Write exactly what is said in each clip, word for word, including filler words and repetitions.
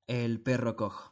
El perro cojo.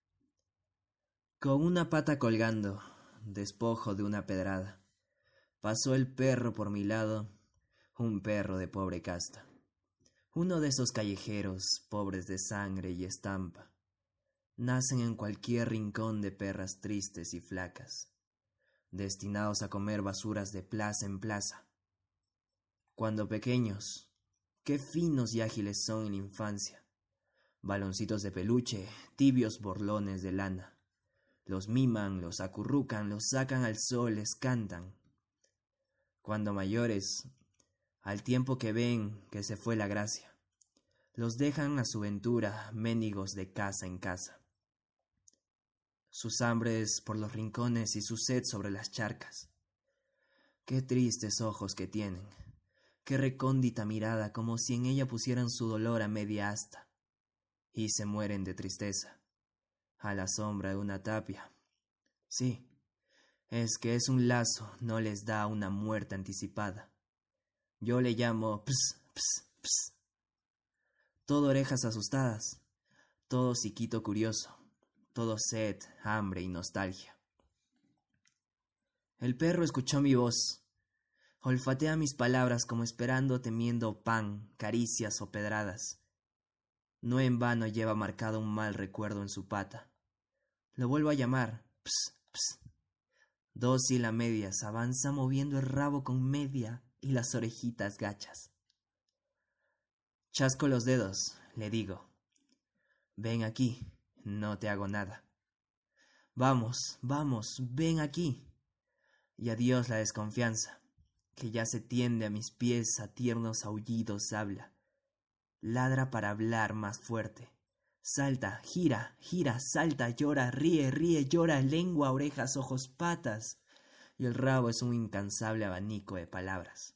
Con una pata colgando, despojo de una pedrada, pasó el perro por mi lado, un perro de pobre casta, uno de esos callejeros pobres de sangre y estampa. Nacen en cualquier rincón de perras tristes y flacas, destinados a comer basuras de plaza en plaza. Cuando pequeños, qué finos y ágiles son en la infancia. Baloncitos de peluche, tibios borlones de lana. Los miman, los acurrucan, los sacan al sol, les cantan. Cuando mayores, al tiempo que ven que se fue la gracia, los dejan a su ventura, mendigos de casa en casa. Sus hambres por los rincones y su sed sobre las charcas. Qué tristes ojos que tienen, qué recóndita mirada, como si en ella pusieran su dolor a media asta. Y se mueren de tristeza, a la sombra de una tapia. Sí, es que es un lazo, no les da una muerte anticipada. Yo le llamo ps, ps, ps. Todo orejas asustadas, todo psiquito curioso, todo sed, hambre y nostalgia. El perro escuchó mi voz, olfatea mis palabras como esperando, temiendo pan, caricias o pedradas. No en vano lleva marcado un mal recuerdo en su pata. Lo vuelvo a llamar, ps, ps. Dócil a medias, avanza moviendo el rabo con media y las orejitas gachas. Chasco los dedos, le digo. Ven aquí, no te hago nada. Vamos, vamos, ven aquí. Y adiós la desconfianza, que ya se tiende a mis pies a tiernos aullidos habla. Ladra para hablar más fuerte. Salta, gira, gira, salta, llora, ríe, ríe, llora, lengua, orejas, ojos, patas. Y el rabo es un incansable abanico de palabras.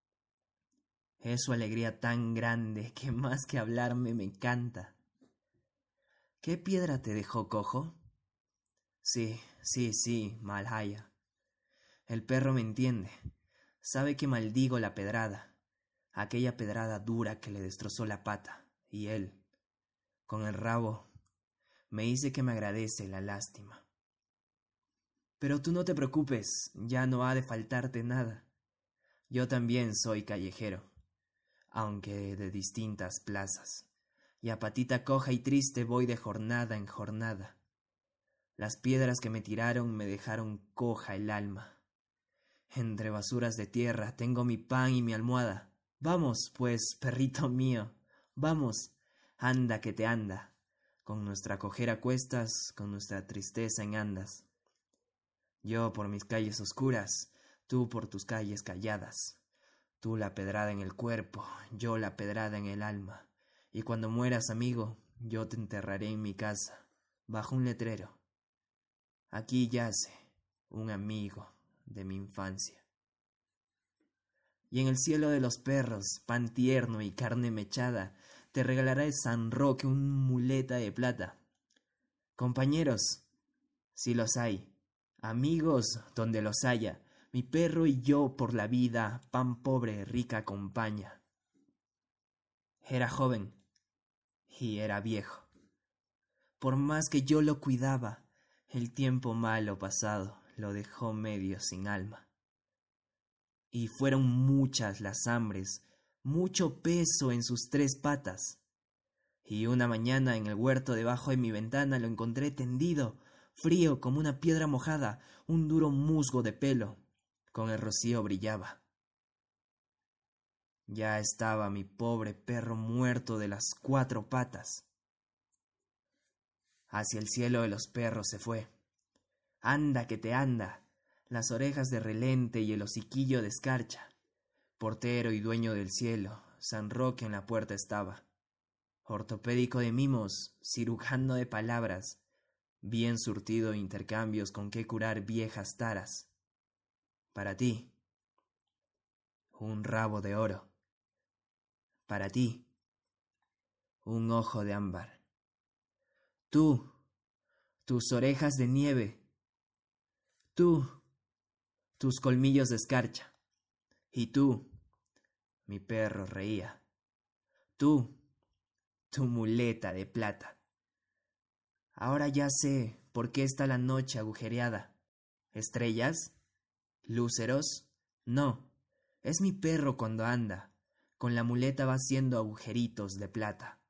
Es su alegría tan grande que más que hablarme me encanta. ¿Qué piedra te dejó cojo? Sí, sí, sí, Malhaya. El perro me entiende. Sabe que maldigo la pedrada. Aquella pedrada dura que le destrozó la pata, y él, con el rabo, me dice que me agradece la lástima. Pero tú no te preocupes, ya no ha de faltarte nada. Yo también soy callejero, aunque de distintas plazas, y a patita coja y triste voy de jornada en jornada. Las piedras que me tiraron me dejaron coja el alma. Entre basuras de tierra tengo mi pan y mi almohada. Vamos, pues, perrito mío, vamos, anda que te anda, con nuestra cojera a cuestas, con nuestra tristeza en andas. Yo por mis calles oscuras, tú por tus calles calladas, tú la pedrada en el cuerpo, yo la pedrada en el alma, y cuando mueras, amigo, yo te enterraré en mi casa, bajo un letrero. Aquí yace un amigo de mi infancia. Y en el cielo de los perros, pan tierno y carne mechada, te regalará el San Roque un muleta de plata. Compañeros, si los hay, amigos donde los haya, mi perro y yo por la vida, pan pobre, rica compañía. Era joven y era viejo. Por más que yo lo cuidaba, el tiempo malo pasado lo dejó medio sin alma. Y fueron muchas las hambres, mucho peso en sus tres patas. Y una mañana en el huerto debajo de mi ventana lo encontré tendido, frío como una piedra mojada, un duro musgo de pelo, con el rocío brillaba. Ya estaba mi pobre perro muerto de las cuatro patas. Hacia el cielo de los perros se fue. Anda que te anda. Las orejas de relente y el hociquillo de escarcha. Portero y dueño del cielo, San Roque en la puerta estaba. Ortopédico de mimos, cirujano de palabras, bien surtido de intercambios con qué curar viejas taras. Para ti, un rabo de oro. Para ti, un ojo de ámbar. Tú, tus orejas de nieve. Tú, tus colmillos de escarcha. Y tú, mi perro reía. Tú, tu muleta de plata. Ahora ya sé por qué está la noche agujereada. ¿Estrellas? ¿Lúceros? No, es mi perro cuando anda. Con la muleta va haciendo agujeritos de plata.